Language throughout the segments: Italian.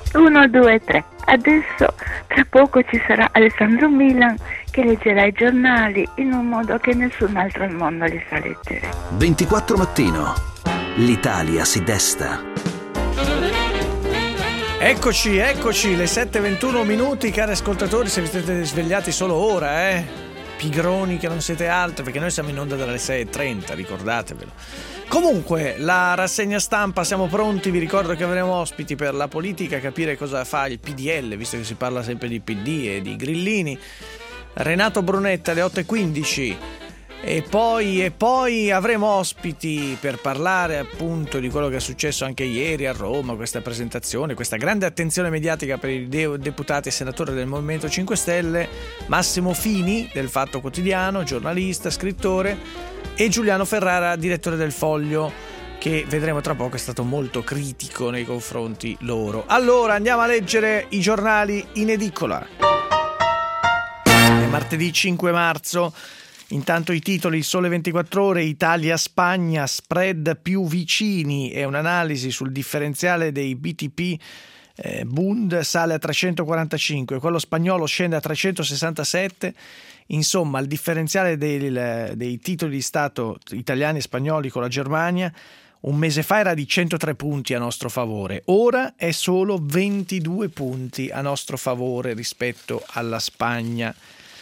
1, 2, 3. Adesso tra poco ci sarà Alessandro Milan che leggerà i giornali in un modo che nessun altro al mondo li sa leggere. 24 mattino. L'Italia si desta. Eccoci, le 7:21 minuti, cari ascoltatori, se vi siete svegliati solo ora, pigroni che non siete altro, perché noi siamo in onda dalle 6:30, ricordatevelo. Comunque, la rassegna stampa, siamo pronti, vi ricordo che avremo ospiti per la politica, capire cosa fa il PDL, visto che si parla sempre di PD e di grillini. Renato Brunetta alle 8:15. E poi avremo ospiti per parlare appunto di quello che è successo anche ieri a Roma, questa presentazione, questa grande attenzione mediatica per i deputati e senatori del Movimento 5 Stelle, Massimo Fini del Fatto Quotidiano, giornalista, scrittore, e Giuliano Ferrara, direttore del Foglio, che vedremo tra poco è stato molto critico nei confronti loro. Allora andiamo a leggere i giornali in edicola. È martedì 5 marzo. Intanto i titoli: Il Sole 24 Ore, Italia-Spagna, spread più vicini e un'analisi sul differenziale dei BTP Bund sale a 345, quello spagnolo scende a 367. Insomma, il differenziale dei titoli di Stato italiani e spagnoli con la Germania un mese fa era di 103 punti a nostro favore, ora è solo 22 punti a nostro favore rispetto alla Spagna.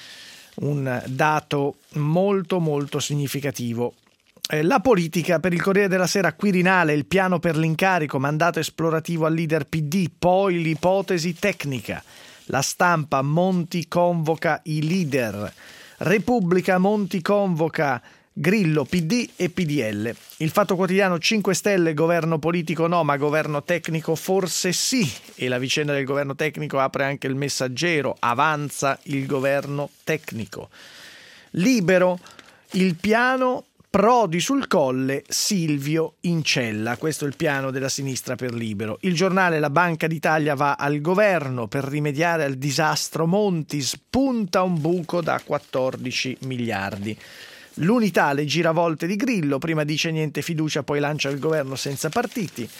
Un dato molto molto significativo. La politica, per il Corriere della Sera, Quirinale, il piano per l'incarico, mandato esplorativo al leader PD, poi l'ipotesi tecnica. La Stampa, Monti convoca i leader. Repubblica, Monti convoca Grillo, PD e PDL. Il Fatto Quotidiano, 5 Stelle, governo politico no, ma governo tecnico forse sì. E la vicenda del governo tecnico apre anche il Messaggero, avanza il governo tecnico. Libero, il piano, Prodi sul Colle, Silvio in cella. Questo è il piano della sinistra per Libero. Il Giornale, la Banca d'Italia va al governo per rimediare al disastro Monti, spunta un buco da 14 miliardi. L'Unità, le giravolte di Grillo, prima dice niente fiducia, poi lancia il governo senza partiti.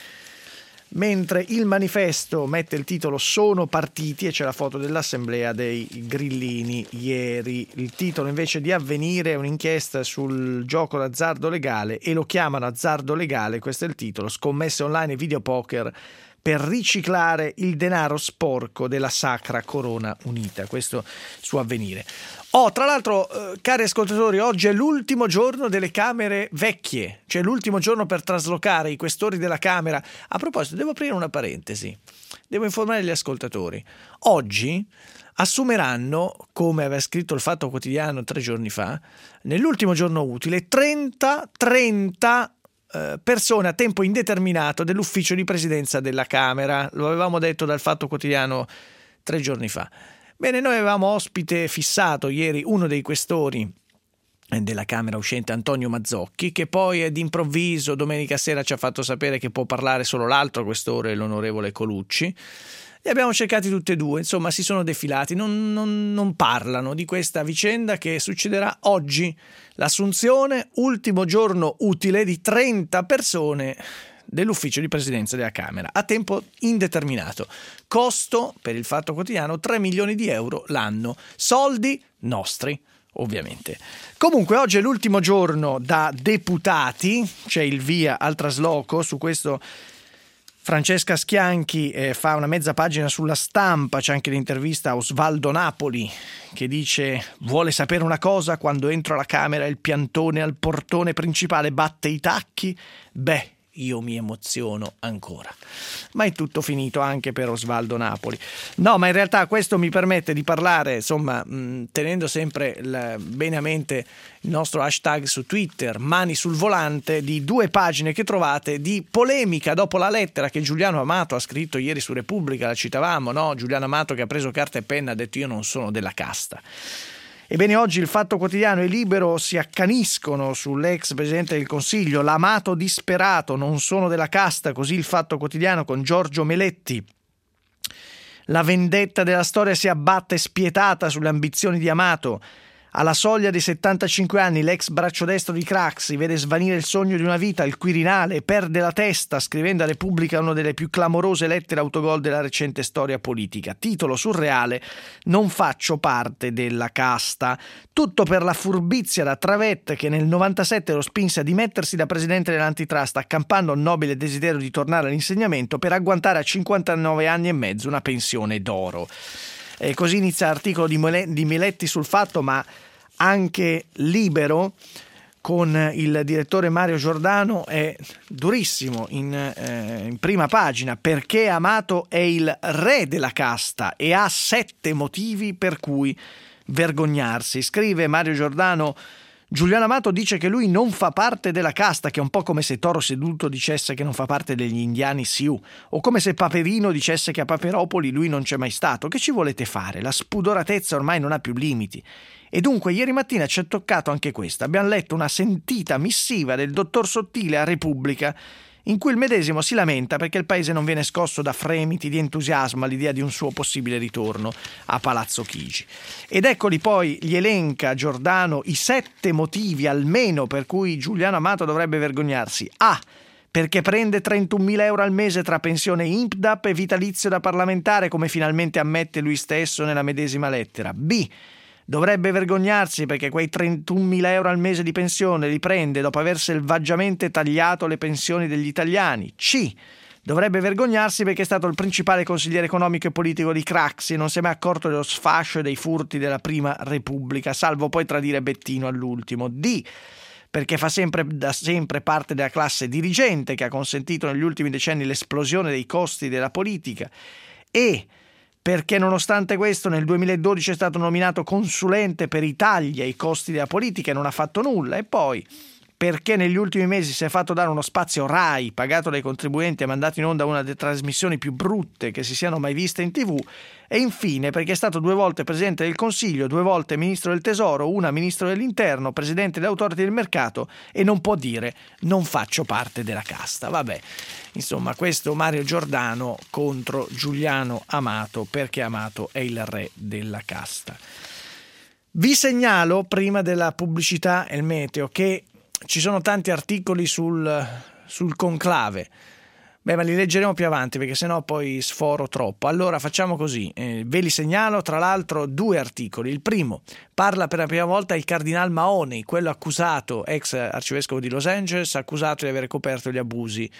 Mentre il Manifesto mette il titolo Sono partiti e c'è la foto dell'assemblea dei grillini ieri. Il titolo invece di Avvenire è un'inchiesta sul gioco d'azzardo legale e lo chiamano azzardo legale, questo è il titolo, scommesse online e videopoker per riciclare il denaro sporco della Sacra Corona Unita, questo su Avvenire. Tra l'altro, cari ascoltatori, oggi è l'ultimo giorno delle Camere vecchie, cioè l'ultimo giorno per traslocare i questori della Camera. A proposito, devo aprire una parentesi, devo informare gli ascoltatori. Oggi assumeranno, come aveva scritto il Fatto Quotidiano 3 giorni fa, nell'ultimo giorno utile, 30 persone a tempo indeterminato dell'ufficio di presidenza della Camera. Lo avevamo detto dal Fatto Quotidiano 3 giorni fa. Bene, noi avevamo ospite fissato ieri uno dei questori della Camera uscente, Antonio Mazzocchi, che poi d'improvviso domenica sera ci ha fatto sapere che può parlare solo l'altro questore, l'onorevole Colucci. Li abbiamo cercati tutti e due, insomma si sono defilati, non parlano di questa vicenda che succederà oggi. L'assunzione, ultimo giorno utile di 30 persone dell'ufficio di presidenza della Camera a tempo indeterminato. Costo per il Fatto Quotidiano 3 milioni di euro l'anno, soldi nostri ovviamente. Comunque oggi è l'ultimo giorno da deputati, c'è il via al trasloco. Su questo Francesca Schianchi fa una mezza pagina sulla Stampa, c'è anche l'intervista a Osvaldo Napoli che dice: vuole sapere una cosa, quando entro alla Camera il piantone al portone principale batte i tacchi? Beh, io mi emoziono ancora. Ma è tutto finito anche per Osvaldo Napoli. No, ma in realtà questo mi permette di parlare, insomma, tenendo sempre bene a mente il nostro hashtag su Twitter, mani sul volante, di 2 pagine che trovate di polemica dopo la lettera che Giuliano Amato ha scritto ieri su Repubblica, la citavamo, no? Giuliano Amato che ha preso carta e penna e ha detto: io non sono della casta. Ebbene, oggi il Fatto Quotidiano e Libero si accaniscono sull'ex Presidente del Consiglio, l'Amato disperato, non sono della casta, così il Fatto Quotidiano con Giorgio Meletti. La vendetta della storia si abbatte spietata sulle ambizioni di Amato. Alla soglia dei 75 anni l'ex braccio destro di Craxi vede svanire il sogno di una vita, il Quirinale, e perde la testa scrivendo a Repubblica una delle più clamorose lettere autogol della recente storia politica. Titolo surreale: non faccio parte della casta. Tutto per la furbizia da Travet, che nel 97 lo spinse a dimettersi da presidente dell'antitrust, accampando il nobile desiderio di tornare all'insegnamento per agguantare a 59 anni e mezzo una pensione d'oro. E così inizia l'articolo di Miletti sul Fatto, ma anche Libero, con il direttore Mario Giordano, è durissimo in prima pagina, perché Amato è il re della casta e ha 7 motivi per cui vergognarsi. Scrive Mario Giordano: Giuliano Amato dice che lui non fa parte della casta, che è un po' come se Toro Seduto dicesse che non fa parte degli indiani Sioux, o come se Paperino dicesse che a Paperopoli lui non c'è mai stato. Che ci volete fare? La spudoratezza ormai non ha più limiti. E dunque ieri mattina ci è toccato anche questo. Abbiamo letto una sentita missiva del dottor Sottile a Repubblica, in cui il medesimo si lamenta perché il paese non viene scosso da fremiti di entusiasmo all'idea di un suo possibile ritorno a Palazzo Chigi. Ed eccoli poi, gli elenca Giordano i 7 motivi almeno per cui Giuliano Amato dovrebbe vergognarsi. A. Perché prende 31.000 euro al mese tra pensione INPDAP e vitalizio da parlamentare, come finalmente ammette lui stesso nella medesima lettera. B. Dovrebbe vergognarsi perché quei 31.000 euro al mese di pensione li prende dopo aver selvaggiamente tagliato le pensioni degli italiani. C. Dovrebbe vergognarsi perché è stato il principale consigliere economico e politico di Craxi e non si è mai accorto dello sfascio e dei furti della Prima Repubblica, salvo poi tradire Bettino all'ultimo. D. Perché fa da sempre parte della classe dirigente che ha consentito negli ultimi decenni l'esplosione dei costi della politica. E. Perché nonostante questo nel 2012 è stato nominato consulente per i tagli ai costi della politica e non ha fatto nulla. E poi perché negli ultimi mesi si è fatto dare uno spazio Rai pagato dai contribuenti e mandato in onda una delle trasmissioni più brutte che si siano mai viste in TV. E infine perché è stato 2 volte Presidente del Consiglio, 2 volte Ministro del Tesoro, una Ministro dell'Interno, Presidente dell'Autority del Mercato, e non può dire non faccio parte della casta. Vabbè, insomma, questo Mario Giordano contro Giuliano Amato, perché Amato è il re della casta. Vi segnalo, prima della pubblicità e il meteo, che ci sono tanti articoli sul conclave. Beh, ma li leggeremo più avanti perché sennò poi sforo troppo. Allora facciamo così, ve li segnalo tra l'altro 2 articoli. Il primo parla per la prima volta il cardinal Mahoney, quello accusato, ex arcivescovo di Los Angeles, accusato di aver coperto gli abusi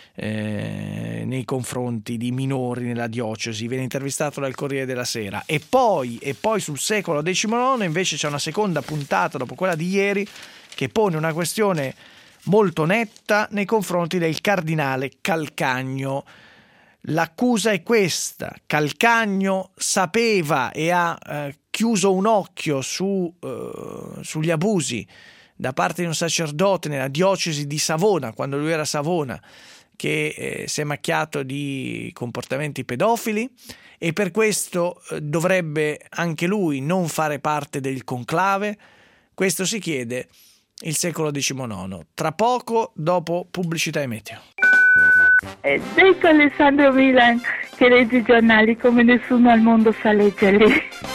nei confronti di minori nella diocesi. Viene intervistato dal Corriere della Sera. E poi sul secolo XIX invece c'è una seconda puntata dopo quella di ieri che pone una questione molto netta nei confronti del cardinale Calcagno. L'accusa è questa: Calcagno sapeva e ha chiuso un occhio sugli abusi da parte di un sacerdote nella diocesi di Savona, quando lui era a Savona, che si è macchiato di comportamenti pedofili, e per questo dovrebbe anche lui non fare parte del conclave. Questo si chiede il secolo XIX. Tra poco, dopo pubblicità e meteo. Ed ecco Alessandro Milan che legge i giornali come nessuno al mondo sa leggerli.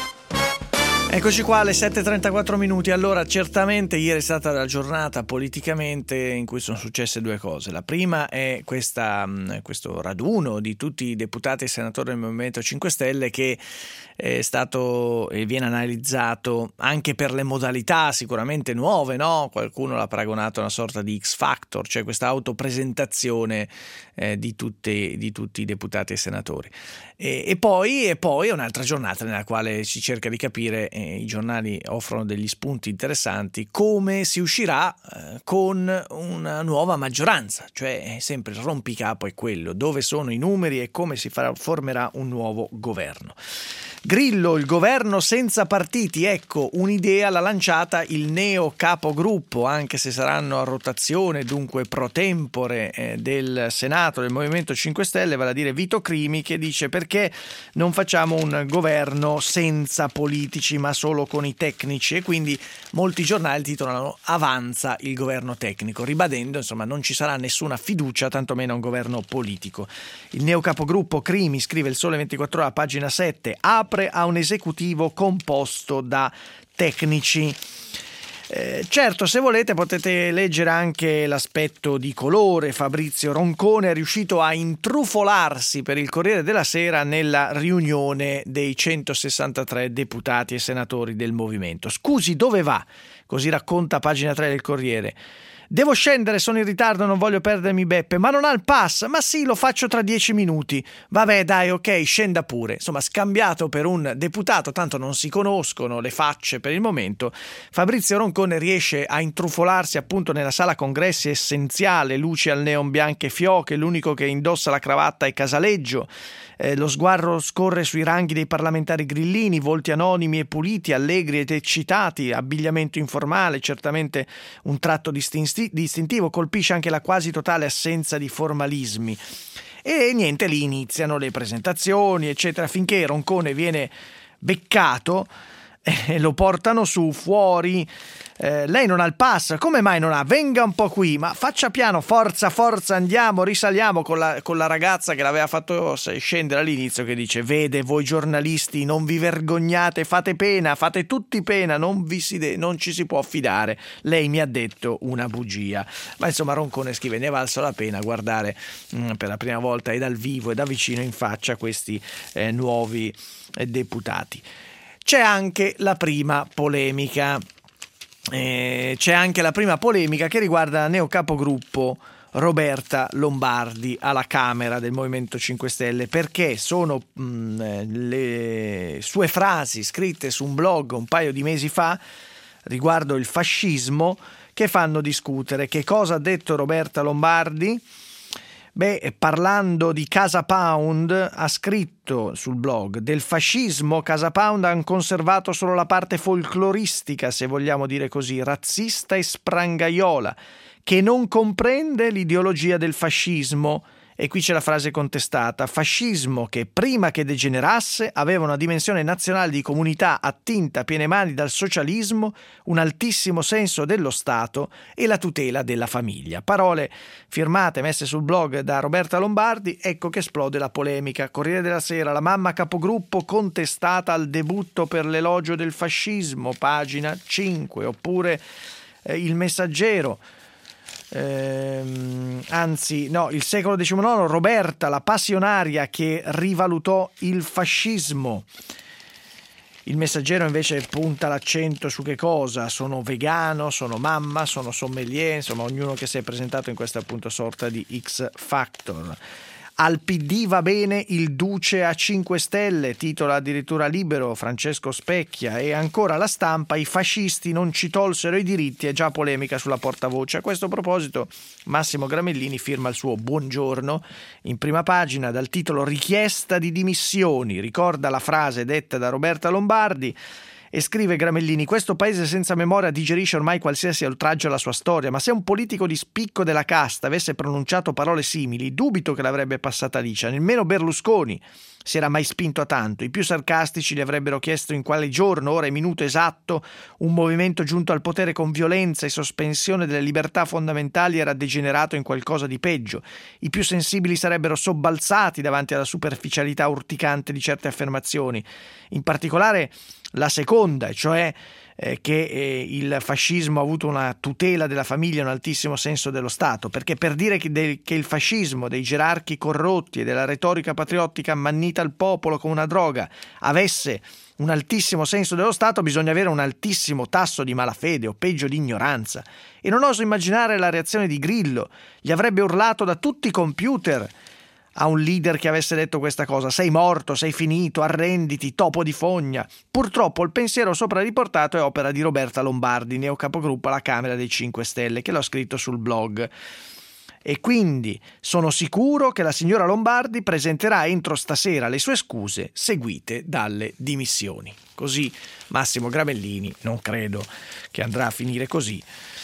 Eccoci qua alle 7:34 minuti. Allora, certamente ieri è stata la giornata politicamente in cui sono successe 2 cose. La prima è questo raduno di tutti i deputati e senatori del Movimento 5 Stelle che è stato e viene analizzato anche per le modalità sicuramente nuove, no? Qualcuno l'ha paragonato a una sorta di X Factor, cioè questa autopresentazione di tutti i deputati e senatori. E poi è un'altra giornata nella quale si cerca di capire, i giornali offrono degli spunti interessanti, come si uscirà con una nuova maggioranza, cioè sempre il rompicapo è quello: dove sono i numeri e come si formerà un nuovo governo. Grillo, il governo senza partiti, ecco un'idea l'ha lanciata il neo capogruppo, anche se saranno a rotazione, dunque pro tempore, del Senato del Movimento 5 Stelle, vale a dire Vito Crimi, che dice: perché non facciamo un governo senza politici ma solo con i tecnici? E quindi molti giornali titolano "Avanza il governo tecnico", ribadendo insomma non ci sarà nessuna fiducia, tantomeno un governo politico. Il neo capogruppo Crimi, scrive il Sole 24 Ore a pagina 7, apre a un esecutivo composto da tecnici. Certo, se volete potete leggere anche l'aspetto di colore. Fabrizio Roncone è riuscito a intrufolarsi per il Corriere della Sera nella riunione dei 163 deputati e senatori del movimento. Scusi, dove va? Così racconta pagina 3 del Corriere. Devo scendere, sono in ritardo, non voglio perdermi Beppe. Ma non ha il pass? Ma sì, lo faccio tra 10 minuti. Vabbè, dai, ok, scenda pure. Insomma, scambiato per un deputato, tanto non si conoscono le facce per il momento. Fabrizio Roncone riesce a intrufolarsi appunto nella sala congressi essenziale, luci al neon bianche e fioche, l'unico che indossa la cravatta è Casaleggio. Lo sguardo scorre sui ranghi dei parlamentari grillini, volti anonimi e puliti, allegri ed eccitati, abbigliamento informale, certamente un tratto distintivo, colpisce anche la quasi totale assenza di formalismi. E niente, lì iniziano le presentazioni, eccetera, finché Roncone viene beccato e lo portano su fuori. Lei non ha il pass, come mai non ha? Venga un po' qui, ma faccia piano, forza, andiamo, risaliamo, con la ragazza che l'aveva fatto scendere all'inizio, che dice: vede, voi giornalisti non vi vergognate, fate pena, fate tutti pena, non ci si può fidare, lei mi ha detto una bugia. Ma insomma Roncone scrive: ne è valso la pena guardare per la prima volta e dal vivo e da vicino in faccia questi nuovi deputati. C'è anche la prima polemica. Che riguarda la neocapogruppo Roberta Lombardi alla Camera del Movimento 5 Stelle, perché sono le sue frasi scritte su un blog un paio di mesi fa riguardo il fascismo che fanno discutere. Che cosa ha detto Roberta Lombardi? Parlando di Casa Pound, ha scritto sul blog: del fascismo Casa Pound hanno conservato solo la parte folcloristica, se vogliamo dire così, razzista e sprangaiola, che non comprende l'ideologia del fascismo. E qui c'è la frase contestata: fascismo che prima che degenerasse aveva una dimensione nazionale di comunità attinta a piene mani dal socialismo, un altissimo senso dello Stato e la tutela della famiglia. Parole firmate, messe sul blog da Roberta Lombardi. Ecco che esplode la polemica. Corriere della Sera: la mamma capogruppo contestata al debutto per l'elogio del fascismo, pagina 5. Oppure Il Messaggero. Il secolo XIX, Roberta, la passionaria che rivalutò il fascismo. Il Messaggero invece punta l'accento su che cosa? Sono vegano, sono mamma, sono sommelier, insomma ognuno che si è presentato in questa appunto sorta di X Factor. Al PD va bene il Duce a 5 Stelle, titola addirittura Libero, Francesco Specchia. E ancora La Stampa: i fascisti non ci tolsero i diritti, è già polemica sulla portavoce. A questo proposito Massimo Gramellini firma il suo buongiorno in prima pagina dal titolo Richiesta di dimissioni, ricorda la frase detta da Roberta Lombardi. E scrive Gramellini: questo paese senza memoria digerisce ormai qualsiasi oltraggio alla sua storia, ma se un politico di spicco della casta avesse pronunciato parole simili, dubito che l'avrebbe passata liscia. Nemmeno Berlusconi si era mai spinto a tanto. I più sarcastici gli avrebbero chiesto in quale giorno, ora e minuto esatto un movimento giunto al potere con violenza e sospensione delle libertà fondamentali era degenerato in qualcosa di peggio. I più sensibili sarebbero sobbalzati davanti alla superficialità urticante di certe affermazioni, in particolare la seconda, cioè che il fascismo ha avuto una tutela della famiglia e un altissimo senso dello Stato, perché per dire che il fascismo dei gerarchi corrotti e della retorica patriottica ammannita al popolo come una droga avesse un altissimo senso dello Stato, bisogna avere un altissimo tasso di malafede o peggio di ignoranza. E non oso immaginare la reazione di Grillo: gli avrebbe urlato da tutti i computer a un leader che avesse detto questa cosa: sei morto, sei finito, arrenditi, topo di fogna. Purtroppo il pensiero sopra riportato è opera di Roberta Lombardi, neocapogruppo alla Camera dei 5 Stelle, che l'ho scritto sul blog. E quindi sono sicuro che la signora Lombardi presenterà entro stasera le sue scuse, seguite dalle dimissioni. Così Massimo Gramellini. Non credo che andrà a finire così.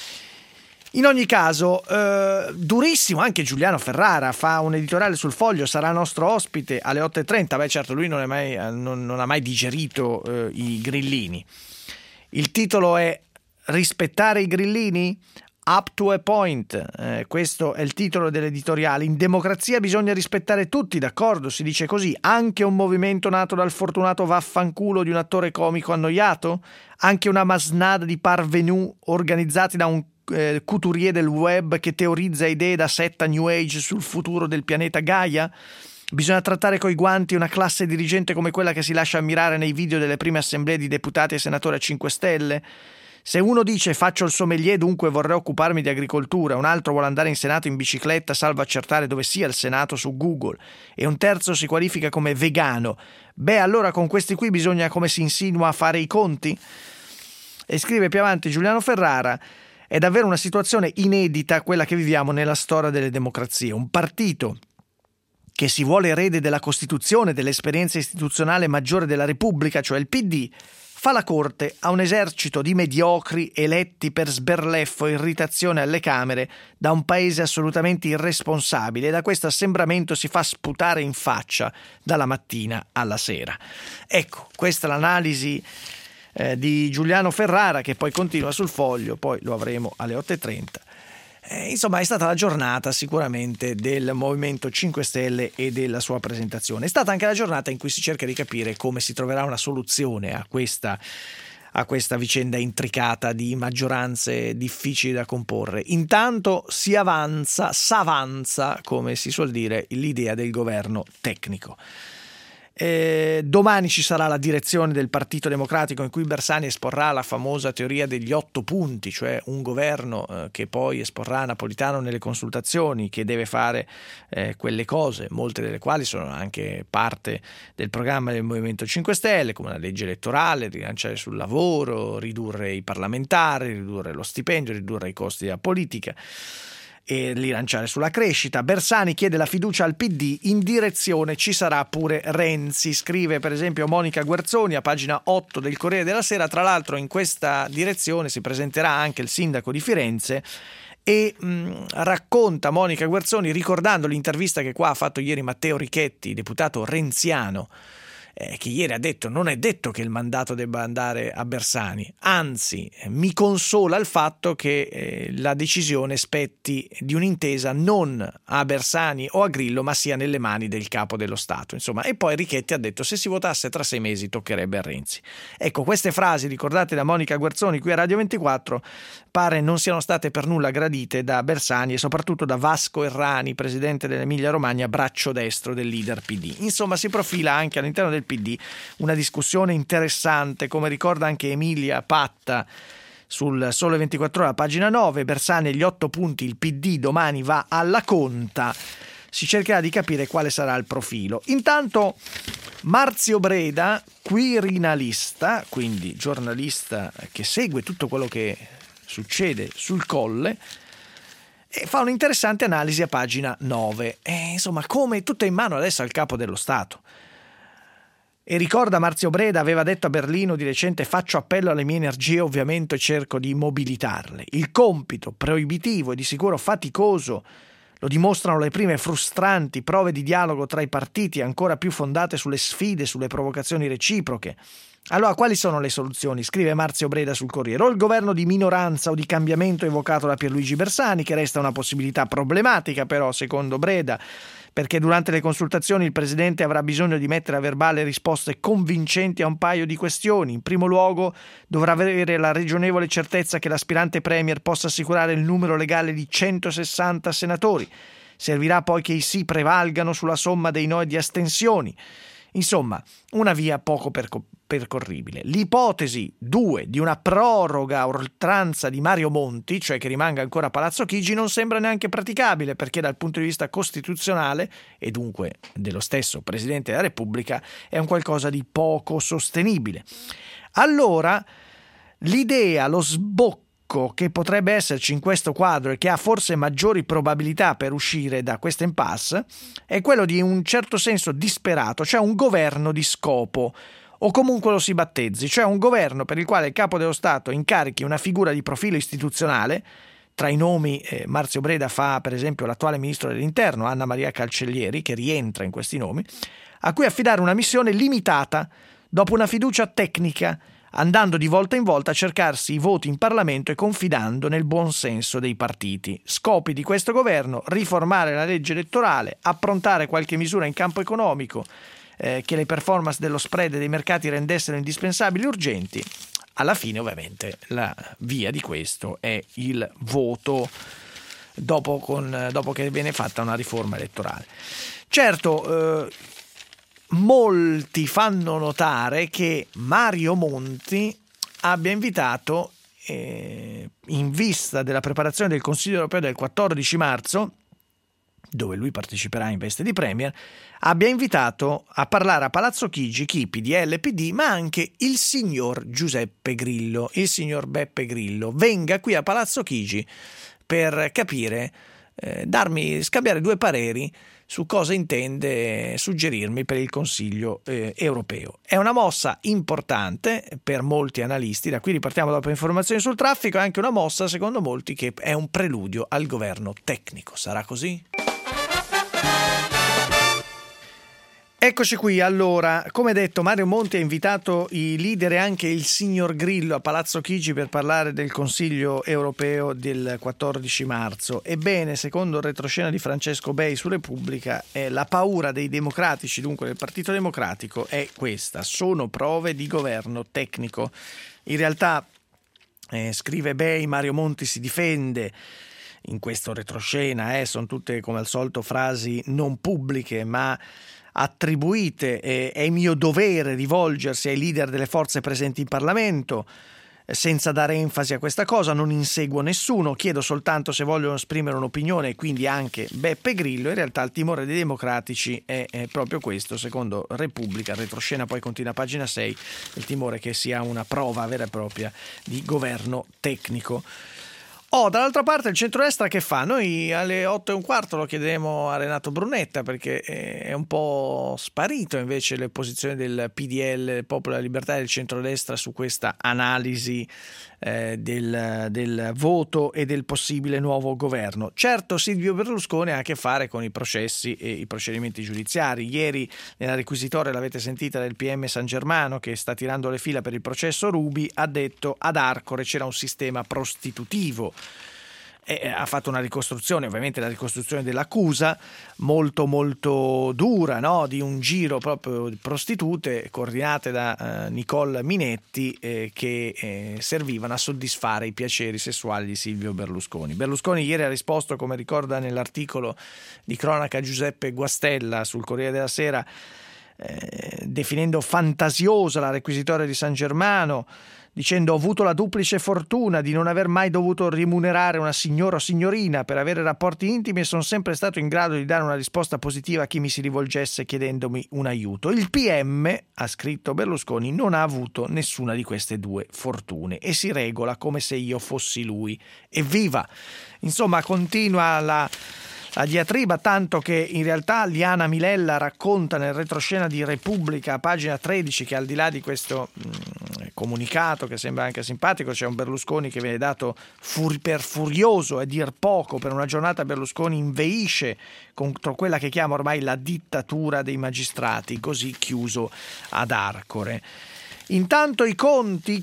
In ogni caso, durissimo anche Giuliano Ferrara, fa un editoriale sul Foglio, sarà nostro ospite alle 8:30. Certo, lui non ha mai digerito i grillini. Il titolo è: rispettare i grillini? Up to a point, questo è il titolo dell'editoriale. In democrazia bisogna rispettare tutti, d'accordo, si dice così, anche un movimento nato dal fortunato vaffanculo di un attore comico annoiato, anche una masnada di parvenu organizzati da un couturier del web che teorizza idee da setta New Age sul futuro del pianeta Gaia. Bisogna trattare coi guanti una classe dirigente come quella che si lascia ammirare nei video delle prime assemblee di deputati e senatori a 5 Stelle. Se uno dice faccio il sommelier dunque vorrei occuparmi di agricoltura, un altro vuole andare in Senato in bicicletta salvo accertare dove sia il Senato su Google e un terzo si qualifica come vegano, beh allora con questi qui bisogna, come si insinua, fare i conti? E scrive più avanti Giuliano Ferrara: è davvero una situazione inedita quella che viviamo nella storia delle democrazie, un partito che si vuole erede della Costituzione, dell'esperienza istituzionale maggiore della Repubblica, cioè il PD, fa la corte a un esercito di mediocri eletti per sberleffo e irritazione alle Camere da un paese assolutamente irresponsabile e da questo assembramento si fa sputare in faccia dalla mattina alla sera. Ecco, questa è l'analisi di Giuliano Ferrara, che poi continua sul Foglio, poi lo avremo alle 8:30. Insomma, è stata la giornata sicuramente del Movimento 5 Stelle e della sua presentazione. È stata anche la giornata in cui si cerca di capire come si troverà una soluzione a questa vicenda intricata di maggioranze difficili da comporre. Intanto s'avanza, come si suol dire, l'idea del governo tecnico. Domani ci sarà la direzione del Partito Democratico in cui Bersani esporrà la famosa teoria degli 8 punti, cioè un governo che poi esporrà Napolitano nelle consultazioni, che deve fare quelle cose, molte delle quali sono anche parte del programma del Movimento 5 Stelle, come la legge elettorale, rilanciare sul lavoro, ridurre i parlamentari, ridurre lo stipendio, ridurre i costi della politica e rilanciare sulla crescita. Bersani chiede la fiducia al PD, in direzione ci sarà pure Renzi, scrive per esempio Monica Guerzoni a pagina 8 del Corriere della Sera. Tra l'altro in questa direzione si presenterà anche il sindaco di Firenze e racconta Monica Guerzoni, ricordando l'intervista che qua ha fatto ieri Matteo Richetti, deputato renziano, che ieri ha detto non è detto che il mandato debba andare a Bersani, anzi mi consola il fatto che la decisione spetti di un'intesa non a Bersani o a Grillo ma sia nelle mani del capo dello Stato, insomma. E poi Richetti ha detto se si votasse tra 6 mesi toccherebbe a Renzi. Ecco, queste frasi ricordate da Monica Guerzoni qui a Radio 24 pare non siano state per nulla gradite da Bersani e soprattutto da Vasco Errani, presidente dell'Emilia Romagna, braccio destro del leader PD. Insomma, si profila anche all'interno del PD una discussione interessante, come ricorda anche Emilia Patta sul Sole 24 Ore, pagina 9. Bersani e gli 8 punti, il PD domani va alla conta. Si cercherà di capire quale sarà il profilo. Intanto Marzio Breda, quirinalista, quindi giornalista che segue tutto quello che succede sul Colle, e fa un'interessante analisi a pagina 9. Insomma, come tutto è in mano adesso al capo dello Stato. E ricorda Marzio Breda aveva detto a Berlino di recente: faccio appello alle mie energie, ovviamente cerco di mobilitarle. Il compito proibitivo e di sicuro faticoso lo dimostrano le prime frustranti prove di dialogo tra i partiti, ancora più fondate sulle sfide, sulle provocazioni reciproche. Allora, quali sono le soluzioni? Scrive Marzio Breda sul Corriere. O il governo di minoranza o di cambiamento evocato da Pierluigi Bersani, che resta una possibilità problematica però, secondo Breda, perché durante le consultazioni il Presidente avrà bisogno di mettere a verbale risposte convincenti a un paio di questioni. In primo luogo dovrà avere la ragionevole certezza che l'aspirante Premier possa assicurare il numero legale di 160 senatori. Servirà poi che i sì prevalgano sulla somma dei no e di astensioni. Insomma, una via poco percorribile. L'ipotesi 2 di una proroga a oltranza di Mario Monti, cioè che rimanga ancora a Palazzo Chigi, non sembra neanche praticabile, perché dal punto di vista costituzionale e dunque dello stesso Presidente della Repubblica è un qualcosa di poco sostenibile. Allora l'idea, lo sbocco che potrebbe esserci in questo quadro e che ha forse maggiori probabilità per uscire da questa impasse è quello di un certo senso disperato, cioè un governo di scopo, o comunque lo si battezzi, cioè un governo per il quale il capo dello Stato incarichi una figura di profilo istituzionale. Tra i nomi Marzio Breda fa per esempio l'attuale ministro dell'Interno Anna Maria Cancellieri, che rientra in questi nomi, a cui affidare una missione limitata dopo una fiducia tecnica andando di volta in volta a cercarsi i voti in Parlamento e confidando nel buon senso dei partiti. Scopi di questo governo: riformare la legge elettorale, approntare qualche misura in campo economico, che le performance dello spread e dei mercati rendessero indispensabili e urgenti. Alla fine, ovviamente, la via di questo è il voto dopo che viene fatta una riforma elettorale. Certo, molti fanno notare che Mario Monti abbia invitato, in vista della preparazione del Consiglio europeo del 14 marzo, dove lui parteciperà in veste di Premier, abbia invitato a parlare a Palazzo Chigi chi PDL, PD, ma anche il signor Giuseppe Grillo, il signor Beppe Grillo. Venga qui a Palazzo Chigi per capire, scambiare due pareri su cosa intende suggerirmi per il Consiglio europeo. È una mossa importante per molti analisti, da qui ripartiamo dopo informazioni sul traffico, è anche una mossa secondo molti che è un preludio al governo tecnico. Sarà così? Eccoci qui. Allora, come detto, Mario Monti ha invitato i leader e anche il signor Grillo a Palazzo Chigi per parlare del Consiglio europeo del 14 marzo. Ebbene, secondo il retroscena di Francesco Bei su Repubblica, la paura dei democratici, dunque del Partito Democratico, è questa: sono prove di governo tecnico. In realtà, scrive Bei, Mario Monti si difende in questo retroscena, sono tutte come al solito frasi non pubbliche ma attribuite. È mio dovere rivolgersi ai leader delle forze presenti in Parlamento senza dare enfasi a questa cosa, non inseguo nessuno, chiedo soltanto se vogliono esprimere un'opinione, e quindi anche Beppe Grillo. In realtà il timore dei democratici è proprio questo, secondo Repubblica. Il retroscena poi continua a pagina 6, il timore che sia una prova vera e propria di governo tecnico. Dall'altra parte il centrodestra che fa? Noi alle 8:15 lo chiederemo a Renato Brunetta, perché è un po' sparito invece le posizioni del PDL, Popolo della Libertà, e del centrodestra su questa analisi del voto e del possibile nuovo governo. Certo, Silvio Berlusconi ha a che fare con i processi e i procedimenti giudiziari. Ieri nella requisitoria, l'avete sentita, del PM San Germano, che sta tirando le fila per il processo Ruby, ha detto ad Arcore c'era un sistema prostitutivo. Ha fatto una ricostruzione, ovviamente la ricostruzione dell'accusa, molto molto dura, no? Di un giro proprio di prostitute coordinate da Nicole Minetti, che servivano a soddisfare i piaceri sessuali di Silvio Berlusconi. Berlusconi ieri ha risposto, come ricorda nell'articolo di cronaca Giuseppe Guastella sul Corriere della Sera, definendo fantasiosa la requisitoria di San Germano, dicendo: ho avuto la duplice fortuna di non aver mai dovuto rimunerare una signora o signorina per avere rapporti intimi, e sono sempre stato in grado di dare una risposta positiva a chi mi si rivolgesse chiedendomi un aiuto. Il PM, ha scritto Berlusconi, non ha avuto nessuna di queste due fortune e si regola come se io fossi lui. Evviva! Insomma, continua la diatriba, tanto che in realtà Liana Milella racconta nel retroscena di Repubblica, a pagina 13, che al di là di questo comunicato che sembra anche simpatico, c'è un Berlusconi che viene dato per furioso, a dir poco. Per una giornata Berlusconi inveisce contro quella che chiama ormai la dittatura dei magistrati, così chiuso ad Arcore. Intanto i conti,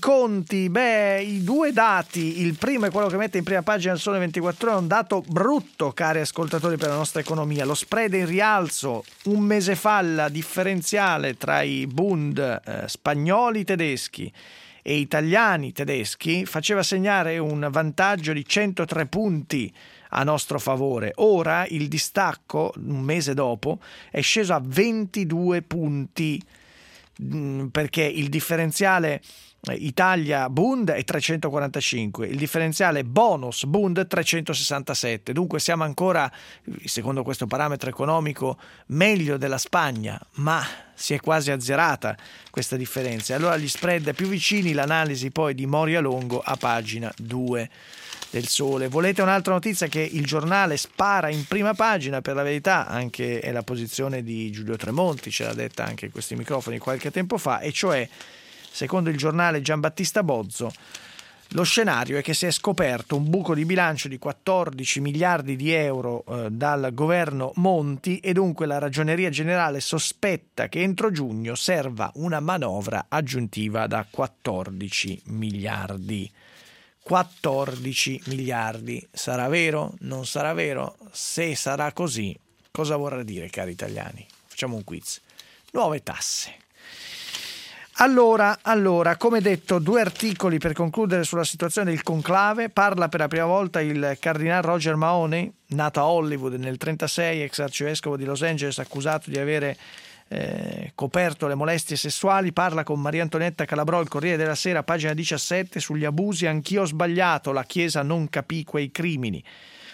i due dati. Il primo è quello che mette in prima pagina il Sole 24 Ore, un dato brutto, cari ascoltatori, per la nostra economia. Lo spread in rialzo. Un mese fa la differenziale tra i Bund spagnoli tedeschi e italiani tedeschi faceva segnare un vantaggio di 103 punti a nostro favore. Ora il distacco, un mese dopo, è sceso a 22 punti, perché il differenziale Italia Bund è 345, il differenziale bonus Bund 367. Dunque siamo ancora, secondo questo parametro economico, meglio della Spagna, ma si è quasi azzerata questa differenza. Allora gli spread più vicini, l'analisi poi di Moria Longo a pagina 2 del Sole. Volete un'altra notizia che il giornale spara in prima pagina? Per la verità anche è la posizione di Giulio Tremonti, ce l'ha detta anche in questi microfoni qualche tempo fa, e cioè, secondo il giornale Giambattista Bozzo, Lo scenario è che si è scoperto un buco di bilancio di 14 miliardi di euro dal governo Monti e dunque la Ragioneria Generale sospetta che entro giugno serva una manovra aggiuntiva da 14 miliardi. 14 miliardi. Sarà vero? Non sarà vero? Se sarà così, cosa vorrà dire, cari italiani? Facciamo un quiz. Nuove tasse. Allora, come detto, 2 articoli per concludere sulla situazione del conclave. Parla per la prima volta il cardinale Roger Mahony, nato a Hollywood nel 1936, ex arcivescovo di Los Angeles, accusato di avere coperto le molestie sessuali. Parla con Maria Antonietta Calabrò, il Corriere della Sera, pagina 17, sugli abusi. Anch'io ho sbagliato, la Chiesa non capì quei crimini.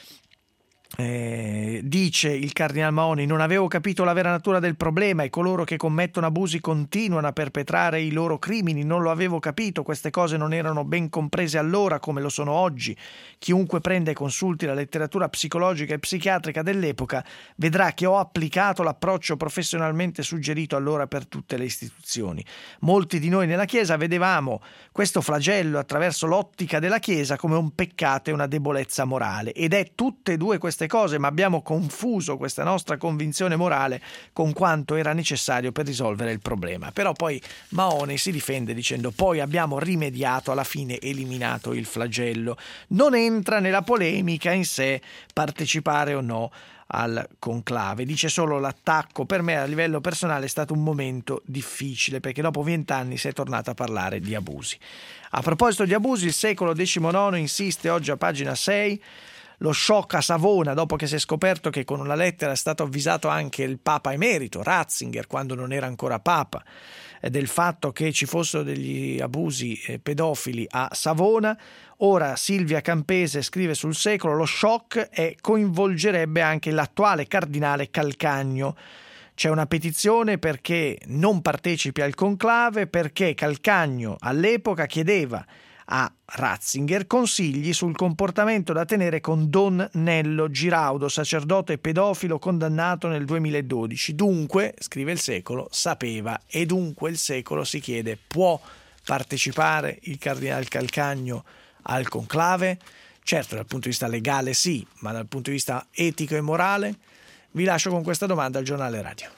Dice il cardinal Mahony: non avevo capito la vera natura del problema e coloro che commettono abusi continuano a perpetrare i loro crimini. Non lo avevo capito, queste cose non erano ben comprese allora come lo sono oggi. Chiunque prenda e consulti la letteratura psicologica e psichiatrica dell'epoca vedrà che ho applicato l'approccio professionalmente suggerito allora per tutte le istituzioni. Molti di noi nella Chiesa vedevamo questo flagello attraverso l'ottica della Chiesa come un peccato e una debolezza morale, ed è tutte e due queste cose, ma abbiamo confuso questa nostra convinzione morale con quanto era necessario per risolvere il problema. Però poi Mahony si difende dicendo: poi abbiamo rimediato, alla fine eliminato il flagello. Non entra nella polemica in sé partecipare o no al conclave, dice solo: l'attacco per me a livello personale è stato un momento difficile perché dopo 20 anni si è tornato a parlare di abusi. A proposito di abusi, il Secolo XIX insiste oggi a pagina 6. Lo shock a Savona dopo che si è scoperto che con una lettera è stato avvisato anche il Papa emerito Ratzinger, quando non era ancora Papa, del fatto che ci fossero degli abusi pedofili a Savona. Ora Silvia Campese scrive sul Secolo: lo shock coinvolgerebbe anche l'attuale cardinale Calcagno. C'è una petizione perché non partecipi al conclave, perché Calcagno all'epoca chiedeva a Ratzinger consigli sul comportamento da tenere con Don Nello Giraudo, sacerdote pedofilo condannato nel 2012. Dunque, scrive il Secolo, sapeva, e dunque il Secolo si chiede: può partecipare il cardinale Calcagno al conclave? Certo, dal punto di vista legale sì, ma dal punto di vista etico e morale? Vi lascio con questa domanda al Giornale Radio.